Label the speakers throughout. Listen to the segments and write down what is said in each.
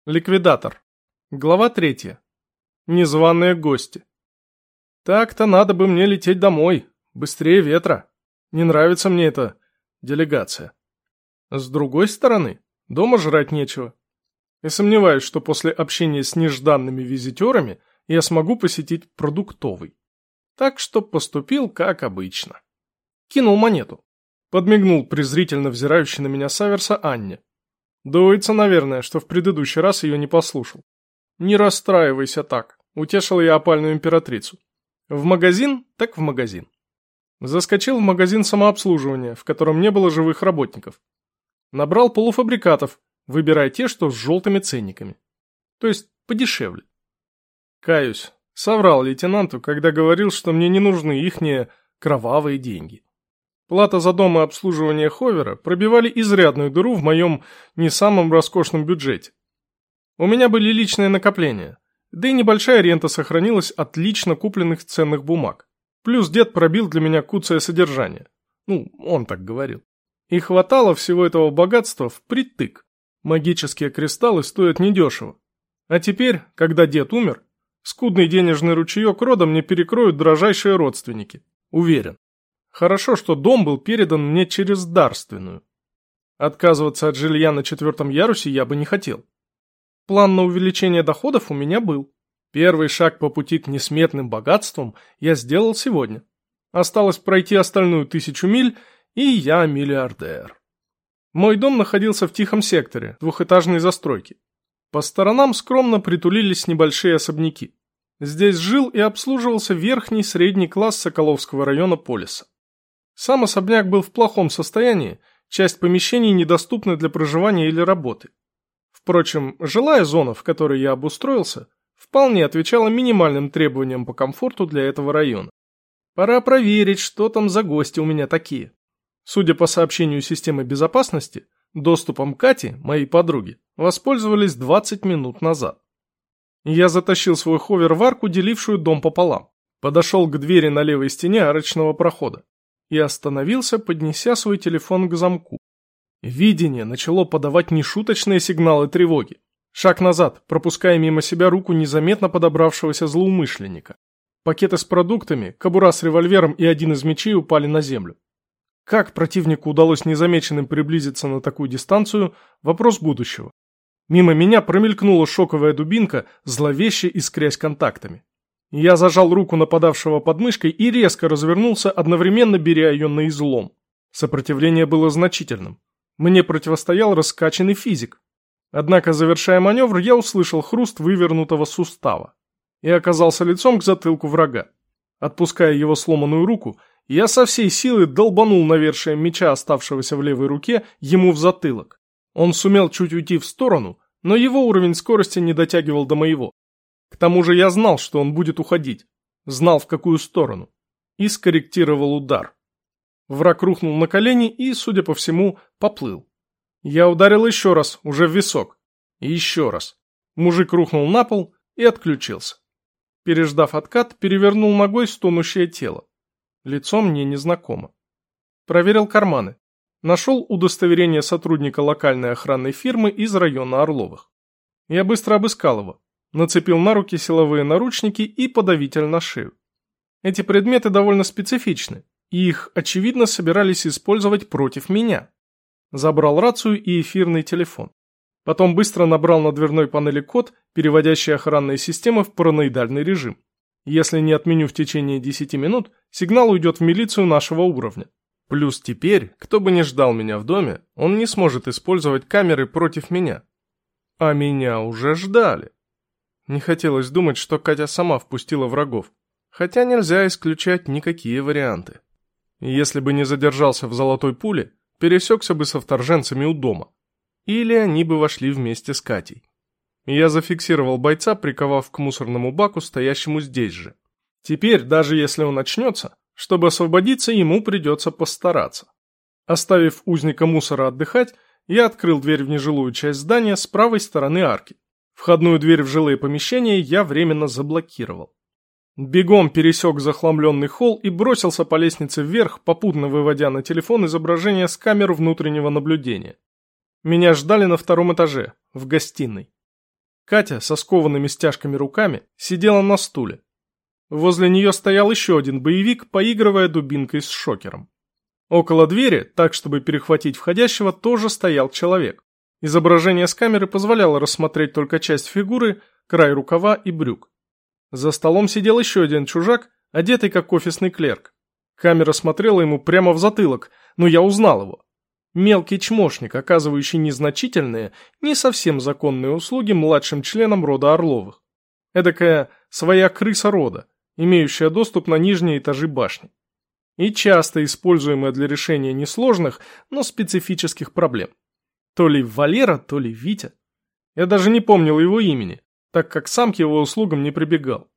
Speaker 1: Ликвидатор. Глава 3. Незваные гости. Так-то надо бы мне лететь домой. Быстрее ветра. Не нравится мне эта делегация. С другой стороны, дома жрать нечего. И сомневаюсь, что после общения с нежданными визитерами я смогу посетить продуктовый. Так что поступил как обычно. Кинул монету. Подмигнул презрительно взирающий на меня Саверса Анне. Дуется, наверное, что в предыдущий раз ее не послушал. Не расстраивайся так, утешил я опальную императрицу. В магазин, так в магазин. Заскочил в магазин самообслуживания, в котором не было живых работников. Набрал полуфабрикатов, выбирая те, что с желтыми ценниками. То есть подешевле. Каюсь, соврал лейтенанту, когда говорил, что мне не нужны ихние кровавые деньги. Плата за дом и обслуживание ховера пробивали изрядную дыру в моем не самом роскошном бюджете. У меня были личные накопления, да и небольшая рента сохранилась от лично купленных ценных бумаг. Плюс дед пробил для меня куцое содержание. Он так говорил. И хватало всего этого богатства впритык. Магические кристаллы стоят недешево. А теперь, когда дед умер, скудный денежный ручеек рода мне перекроют дрожайшие родственники. Уверен. Хорошо, что дом был передан мне через дарственную. Отказываться от жилья на 4-м ярусе я бы не хотел. План на увеличение доходов у меня был. Первый шаг по пути к несметным богатствам я сделал сегодня. Осталось пройти остальную 1000 миль, и я миллиардер. Мой дом находился в тихом секторе, двухэтажной застройки. По сторонам скромно притулились небольшие особняки. Здесь жил и обслуживался верхний средний класс Соколовского района Полиса. Сам особняк был в плохом состоянии, часть помещений недоступна для проживания или работы. Впрочем, жилая зона, в которой я обустроился, вполне отвечала минимальным требованиям по комфорту для этого района. Пора проверить, что там за гости у меня такие. Судя по сообщению системы безопасности, доступом Кати, моей подруги, воспользовались 20 минут назад. Я затащил свой ховер в арку, делившую дом пополам. Подошел к двери на левой стене арочного прохода и остановился, поднеся свой телефон к замку. Видение начало подавать нешуточные сигналы тревоги. Шаг назад, пропуская мимо себя руку незаметно подобравшегося злоумышленника. Пакеты с продуктами, кобура с револьвером и один из мечей упали на землю. Как противнику удалось незамеченным приблизиться на такую дистанцию – вопрос будущего. Мимо меня промелькнула шоковая дубинка, зловеще искрясь контактами. Я зажал руку нападавшего под мышкой и резко развернулся, одновременно беря ее на излом. Сопротивление было значительным. Мне противостоял раскачанный физик. Однако, завершая маневр, я услышал хруст вывернутого сустава и оказался лицом к затылку врага. Отпуская его сломанную руку, я со всей силы долбанул навершием меча, оставшегося в левой руке, ему в затылок. Он сумел чуть уйти в сторону, но его уровень скорости не дотягивал до моего. К тому же я знал, что он будет уходить, знал, в какую сторону, и скорректировал удар. Враг рухнул на колени и, судя по всему, поплыл. Я ударил еще раз, уже в висок. И еще раз. Мужик рухнул на пол и отключился. Переждав откат, перевернул ногой стонущее тело. Лицо мне незнакомо. Проверил карманы. Нашел удостоверение сотрудника локальной охранной фирмы из района Орловых. Я быстро обыскал его. Нацепил на руки силовые наручники и подавитель на шею. Эти предметы довольно специфичны, и их, очевидно, собирались использовать против меня. Забрал рацию и эфирный телефон. Потом быстро набрал на дверной панели код, переводящий охранные системы в параноидальный режим. Если не отменю в течение 10 минут, сигнал уйдет в милицию нашего уровня. Плюс теперь, кто бы ни ждал меня в доме, он не сможет использовать камеры против меня. А меня уже ждали. Не хотелось думать, что Катя сама впустила врагов, хотя нельзя исключать никакие варианты. Если бы не задержался в золотой пуле, пересекся бы со вторженцами у дома. Или они бы вошли вместе с Катей. Я зафиксировал бойца, приковав к мусорному баку, стоящему здесь же. Теперь, даже если он очнется, чтобы освободиться, ему придется постараться. Оставив узника мусора отдыхать, я открыл дверь в нежилую часть здания с правой стороны арки. Входную дверь в жилые помещения я временно заблокировал. Бегом пересек захламленный холл и бросился по лестнице вверх, попутно выводя на телефон изображение с камер внутреннего наблюдения. Меня ждали на 2-м этаже, в гостиной. Катя со скованными стяжками руками сидела на стуле. Возле нее стоял еще один боевик, поигрывая дубинкой с шокером. Около двери, так чтобы перехватить входящего, тоже стоял человек. Изображение с камеры позволяло рассмотреть только часть фигуры, край рукава и брюк. За столом сидел еще один чужак, одетый как офисный клерк. Камера смотрела ему прямо в затылок, но я узнал его. Мелкий чмошник, оказывающий незначительные, не совсем законные услуги младшим членам рода Орловых. Эдакая своя крыса рода, имеющая доступ на нижние этажи башни. И часто используемая для решения несложных, но специфических проблем. То ли Валера, то ли Витя. Я даже не помнил его имени, так как сам к его услугам не прибегал.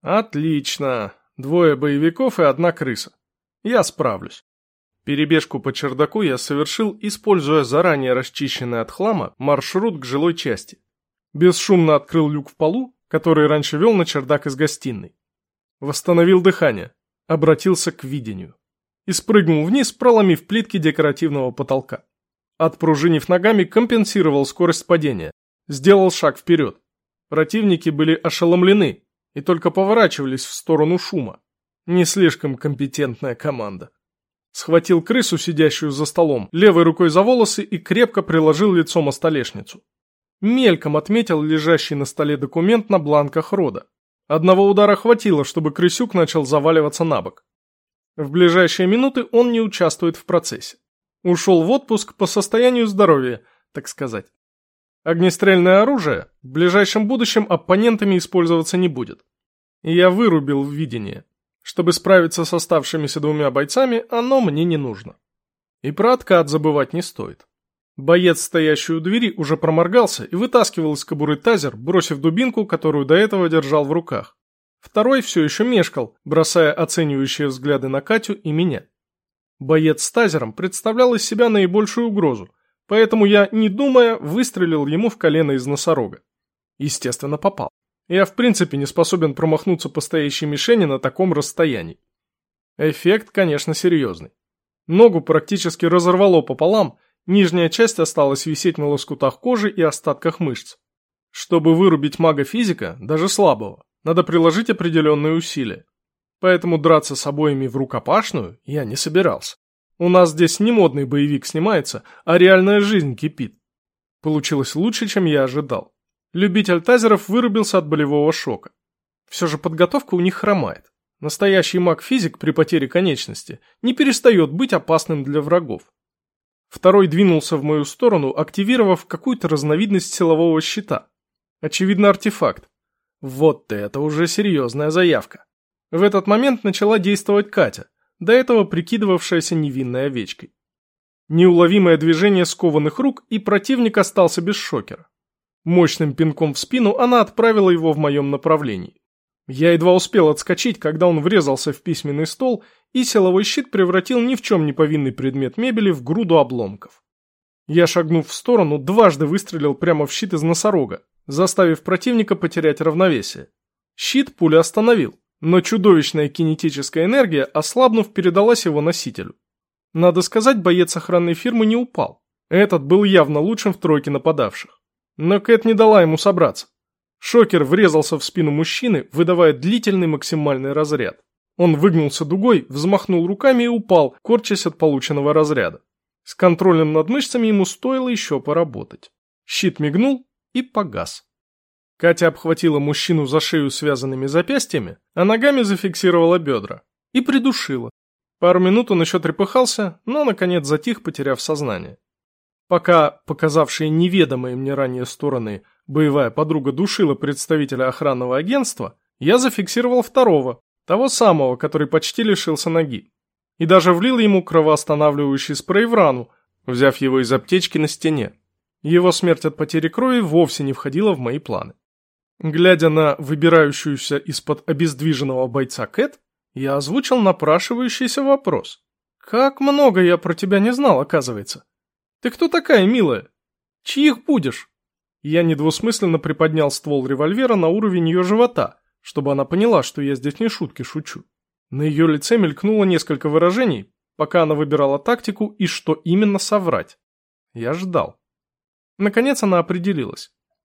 Speaker 1: Отлично. 2 боевиков и 1 крыса. Я справлюсь. Перебежку по чердаку я совершил, используя заранее расчищенный от хлама маршрут к жилой части. Бесшумно открыл люк в полу, который раньше вел на чердак из гостиной. Восстановил дыхание, обратился к видению. И спрыгнул вниз, проломив плитки декоративного потолка. Отпружинив ногами, компенсировал скорость падения. Сделал шаг вперед. Противники были ошеломлены и только поворачивались в сторону шума. Не слишком компетентная команда. Схватил крысу, сидящую за столом, левой рукой за волосы и крепко приложил лицом о столешницу. Мельком отметил лежащий на столе документ на бланках рода. Одного удара хватило, чтобы крысюк начал заваливаться на бок. В ближайшие минуты он не участвует в процессе. Ушел в отпуск по состоянию здоровья, так сказать. Огнестрельное оружие в ближайшем будущем оппонентами использоваться не будет. И я вырубил видение. Чтобы справиться с оставшимися 2 бойцами, оно мне не нужно. И про откат забывать не стоит. Боец, стоящий у двери, уже проморгался и вытаскивал из кобуры тазер, бросив дубинку, которую до этого держал в руках. Второй все еще мешкал, бросая оценивающие взгляды на Катю и меня. Боец с тазером представлял из себя наибольшую угрозу, поэтому я, не думая, выстрелил ему в колено из носорога. Естественно, попал. Я в принципе не способен промахнуться по стоящей мишени на таком расстоянии. Эффект, конечно, серьезный. Ногу практически разорвало пополам, нижняя часть осталась висеть на лоскутах кожи и остатках мышц. Чтобы вырубить мага-физика, даже слабого, надо приложить определенные усилия. Поэтому драться с обоими в рукопашную я не собирался. У нас здесь не модный боевик снимается, а реальная жизнь кипит. Получилось лучше, чем я ожидал. Любитель тазеров вырубился от болевого шока. Все же подготовка у них хромает. Настоящий маг-физик при потере конечности не перестает быть опасным для врагов. Второй двинулся в мою сторону, активировав какую-то разновидность силового щита. Очевидно, артефакт. Вот это уже серьезная заявка. В этот момент начала действовать Катя, до этого прикидывавшаяся невинной овечкой. Неуловимое движение скованных рук, и противник остался без шокера. Мощным пинком в спину она отправила его в моем направлении. Я едва успел отскочить, когда он врезался в письменный стол, и силовой щит превратил ни в чем не повинный предмет мебели в груду обломков. Я, шагнув в сторону, дважды выстрелил прямо в щит из носорога, заставив противника потерять равновесие. Щит пуля остановил, но чудовищная кинетическая энергия, ослабнув, передалась его носителю. Надо сказать, боец охранной фирмы не упал. Этот был явно лучшим в тройке нападавших. Но Кэт не дала ему собраться. Шокер врезался в спину мужчины, выдавая длительный максимальный разряд. Он выгнулся дугой, взмахнул руками и упал, корчась от полученного разряда. С контролем над мышцами ему стоило еще поработать. Щит мигнул и погас. Катя обхватила мужчину за шею связанными запястьями, а ногами зафиксировала бедра. И придушила. Пару минут он еще трепыхался, но, наконец, затих, потеряв сознание. Пока показавшие неведомые мне ранее стороны боевая подруга душила представителя охранного агентства, я зафиксировал второго, того самого, который почти лишился ноги. И даже влил ему кровоостанавливающий спрей в рану, взяв его из аптечки на стене. Его смерть от потери крови вовсе не входила в мои планы. Глядя на выбирающуюся из-под обездвиженного бойца Кэт, я озвучил напрашивающийся вопрос. «Как много я про тебя не знал, оказывается. Ты кто такая, милая? Чьих будешь?» Я недвусмысленно приподнял ствол револьвера на уровень ее живота, чтобы она поняла, что я здесь не шутки шучу. На ее лице мелькнуло несколько выражений, пока она выбирала тактику и что именно соврать. Я ждал. Наконец она определилась.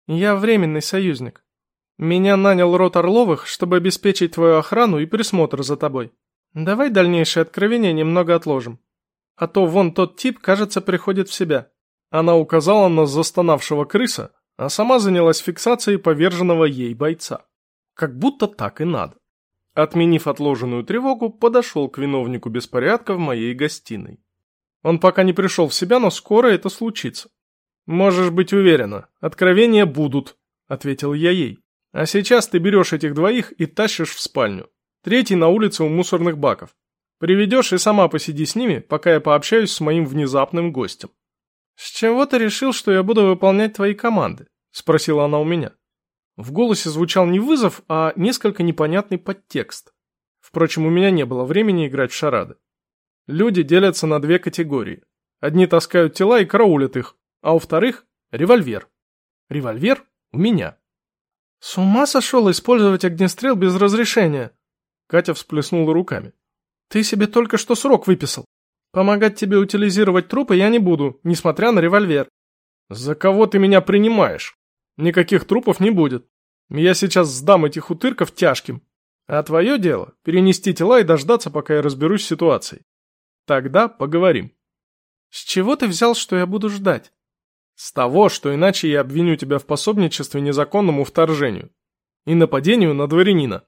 Speaker 1: Я временный союзник. Меня нанял род Орловых, чтобы обеспечить твою охрану и присмотр за тобой. Давай дальнейшее откровение немного отложим. А то вон тот тип, кажется, приходит в себя». Она указала на застонавшего крыса, а сама занялась фиксацией поверженного ей бойца. Как будто так и надо. Отменив отложенную тревогу, подошел к виновнику беспорядка в моей гостиной. Он пока не пришел в себя, но скоро это случится. «Можешь быть уверена, откровения будут», — ответил я ей. «А сейчас ты берешь этих двоих и тащишь в спальню. Третий на улице у мусорных баков. Приведешь и сама посиди с ними, пока я пообщаюсь с моим внезапным гостем». «С чего ты решил, что я буду выполнять твои команды?» — спросила она у меня. В голосе звучал не вызов, а несколько непонятный подтекст. Впрочем, у меня не было времени играть в шарады. Люди делятся на две категории. Одни таскают тела и караулят их, а у вторых — револьвер. Револьвер у меня. «С ума сошел использовать огнестрел без разрешения?» Катя всплеснула руками. «Ты себе только что срок выписал. Помогать тебе утилизировать трупы я не буду, несмотря на револьвер». «За кого ты меня принимаешь? Никаких трупов не будет. Я сейчас сдам этих утырков тяжким. А твое дело — перенести тела и дождаться, пока я разберусь с ситуацией. Тогда поговорим». «С чего ты взял, что я буду ждать?» «С того, что иначе я обвиню тебя в пособничестве незаконному вторжению и нападению на дворянина».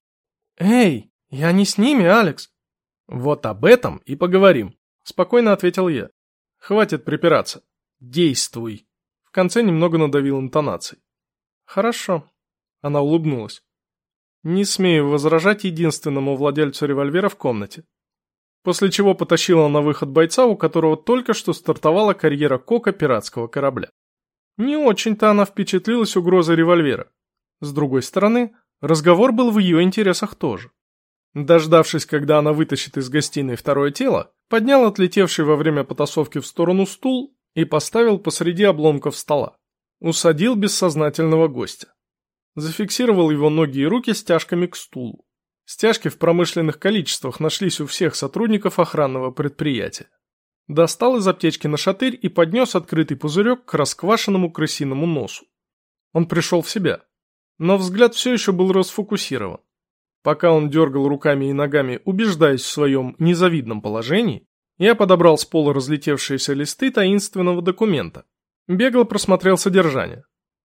Speaker 1: «Эй, я не с ними, Алекс». «Вот об этом и поговорим», — спокойно ответил я. «Хватит припираться. Действуй». В конце немного надавил интонацией. «Хорошо», — она улыбнулась. «Не смею возражать единственному владельцу револьвера в комнате». После чего потащила на выход бойца, у которого только что стартовала карьера кока пиратского корабля. Не очень-то она впечатлилась угрозой револьвера. С другой стороны, разговор был в ее интересах тоже. Дождавшись, когда она вытащит из гостиной второе тело, поднял отлетевший во время потасовки в сторону стул и поставил посреди обломков стола. Усадил бессознательного гостя. Зафиксировал его ноги и руки стяжками к стулу. Стяжки в промышленных количествах нашлись у всех сотрудников охранного предприятия. Достал из аптечки нашатырь и поднес открытый пузырек к расквашенному крысиному носу. Он пришел в себя, но взгляд все еще был расфокусирован. Пока он дергал руками и ногами, убеждаясь в своем незавидном положении, я подобрал с пола разлетевшиеся листы таинственного документа. Бегло просмотрел содержание.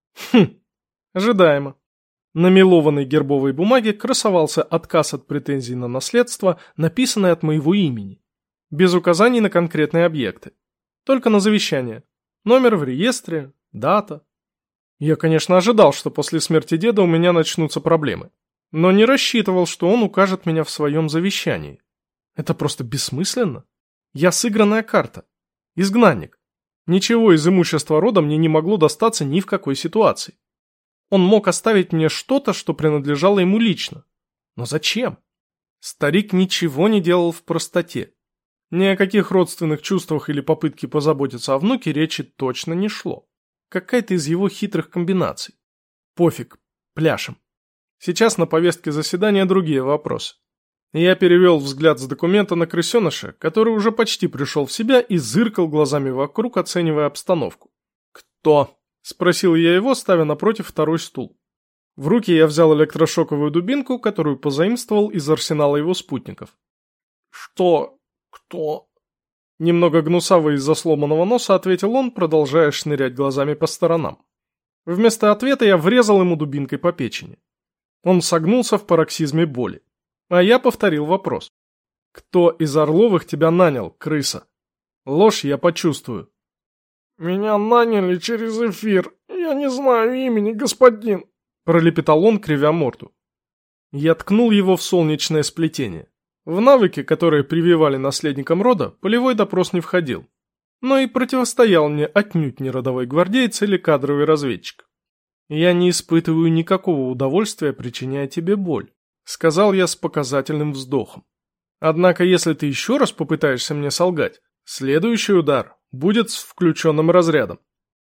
Speaker 1: Ожидаемо. На мелованной гербовой бумаге красовался отказ от претензий на наследство, написанный от моего имени. Без указаний на конкретные объекты. Только на завещание. Номер в реестре, дата. Я, конечно, ожидал, что после смерти деда у меня начнутся проблемы. Но не рассчитывал, что он укажет меня в своем завещании. Это просто бессмысленно. Я сыгранная карта. Изгнанник. Ничего из имущества рода мне не могло достаться ни в какой ситуации. Он мог оставить мне что-то, что принадлежало ему лично. Но зачем? Старик ничего не делал в простоте. Ни о каких родственных чувствах или попытке позаботиться о внуке речи точно не шло. Какая-то из его хитрых комбинаций. Пофиг, пляшем. Сейчас на повестке заседания другие вопросы. Я перевел взгляд с документа на крысеныша, который уже почти пришел в себя и зыркал глазами вокруг, оценивая обстановку. «Кто?» — спросил я его, ставя напротив второй стул. В руки я взял электрошоковую дубинку, которую позаимствовал из арсенала его спутников. «Что? Кто?» Немного гнусаво из-за сломанного носа ответил он, продолжая шнырять глазами по сторонам. Вместо ответа я врезал ему дубинкой по печени. Он согнулся в пароксизме боли. А я повторил вопрос. «Кто из Орловых тебя нанял, крыса?» Ложь я почувствую. «Меня наняли через эфир. Я не знаю имени, господин», — пролепетал он, кривя морду. Я ткнул его в солнечное сплетение. В навыки, которые прививали наследникам рода, полевой допрос не входил. Но и противостоял мне отнюдь не родовой гвардеец или кадровый разведчик. «Я не испытываю никакого удовольствия, причиняя тебе боль», — сказал я с показательным вздохом. «Однако, если ты еще раз попытаешься мне солгать, следующий удар будет с включенным разрядом.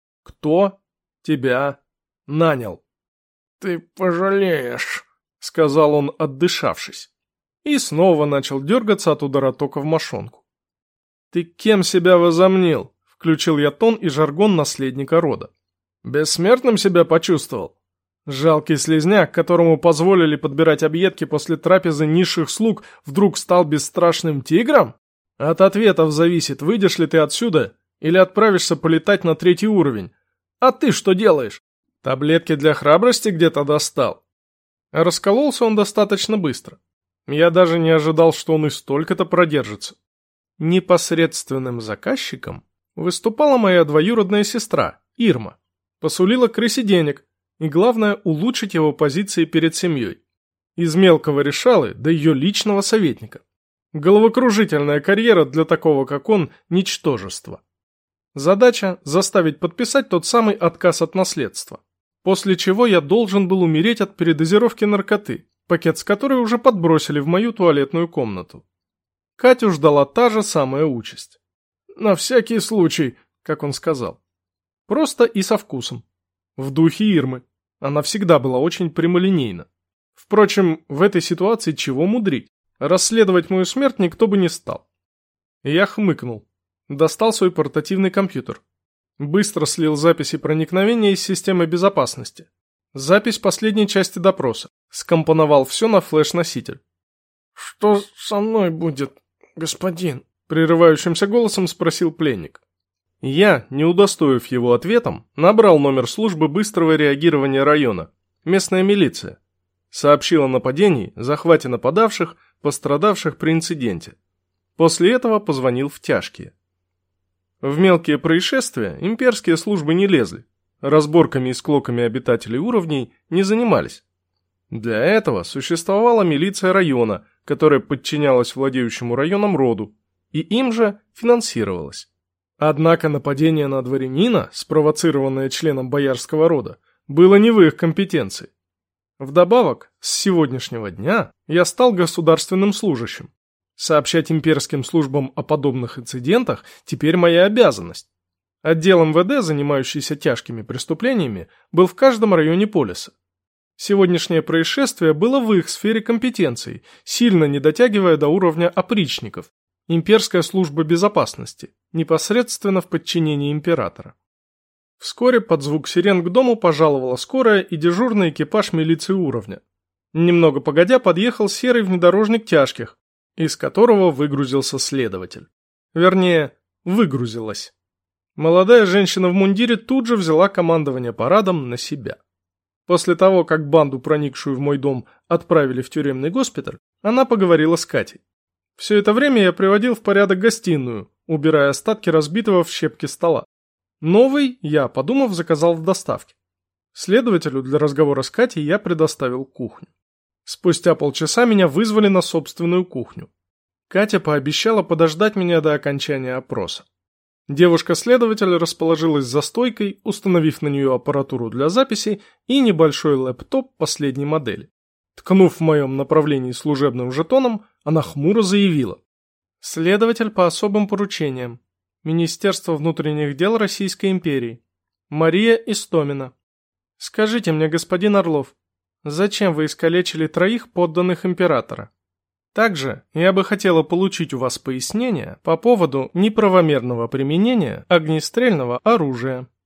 Speaker 1: Кто тебя нанял?» «Ты пожалеешь», — сказал он, отдышавшись. И снова начал дергаться от удара тока в мошонку. «Ты кем себя возомнил?» — включил я тон и жаргон наследника рода. Бессмертным себя почувствовал? Жалкий слизняк, которому позволили подбирать объедки после трапезы низших слуг, вдруг стал бесстрашным тигром? От ответов зависит, выйдешь ли ты отсюда или отправишься полетать на 3-й уровень. А ты что делаешь? Таблетки для храбрости где-то достал? Раскололся он достаточно быстро. Я даже не ожидал, что он и столько-то продержится. Непосредственным заказчиком выступала моя двоюродная сестра, Ирма. Посулила крысе денег, и главное, улучшить его позиции перед семьей. Из мелкого решалы до ее личного советника. Головокружительная карьера для такого, как он, ничтожество. Задача – заставить подписать тот самый отказ от наследства. После чего я должен был умереть от передозировки наркоты, пакет с которой уже подбросили в мою туалетную комнату. Катю ждала та же самая участь. На всякий случай, как он сказал. Просто и со вкусом. В духе Ирмы. Она всегда была очень прямолинейна. Впрочем, в этой ситуации чего мудрить? Расследовать мою смерть никто бы не стал. Я хмыкнул. Достал свой портативный компьютер. Быстро слил записи проникновения из системы безопасности. Запись последней части допроса. Скомпоновал все на флеш-носитель. «Что со мной будет, господин?» Прерывающимся голосом спросил пленник. Я, не удостоив его ответом, набрал номер службы быстрого реагирования района. Местная милиция. Сообщил о нападении, захвате нападавших, пострадавших при инциденте. После этого позвонил в тяжкие. В мелкие происшествия имперские службы не лезли. Разборками и склоками обитателей уровней не занимались. Для этого существовала милиция района, которая подчинялась владеющему районом роду, и им же финансировалась. Однако нападение на дворянина, спровоцированное членом боярского рода, было не в их компетенции. Вдобавок, с сегодняшнего дня я стал государственным служащим. Сообщать имперским службам о подобных инцидентах теперь моя обязанность. Отдел МВД, занимающийся тяжкими преступлениями, был в каждом районе полиса. Сегодняшнее происшествие было в их сфере компетенций, сильно не дотягивая до уровня опричников. Имперская служба безопасности, непосредственно в подчинении императора. Вскоре под звук сирен к дому пожаловала скорая и дежурный экипаж милиции уровня. Немного погодя подъехал серый внедорожник тяжких, из которого выгрузился следователь. Вернее, выгрузилась. Молодая женщина в мундире тут же взяла командование парадом на себя. После того, как банду, проникшую в мой дом, отправили в тюремный госпиталь, она поговорила с Катей. Все это время я приводил в порядок гостиную, убирая остатки разбитого в щепки стола. Новый я, подумав, заказал в доставке. Следователю для разговора с Катей я предоставил кухню. Спустя полчаса меня вызвали на собственную кухню. Катя пообещала подождать меня до окончания опроса. Девушка-следователь расположилась за стойкой, установив на нее аппаратуру для записи и небольшой лэптоп последней модели. Ткнув в моем направлении служебным жетоном, она хмуро заявила. Следователь по особым поручениям. Министерство внутренних дел Российской империи. Мария Истомина. Скажите мне, господин Орлов, зачем вы искалечили 3 подданных императора? Также я бы хотела получить у вас пояснение по поводу неправомерного применения огнестрельного оружия.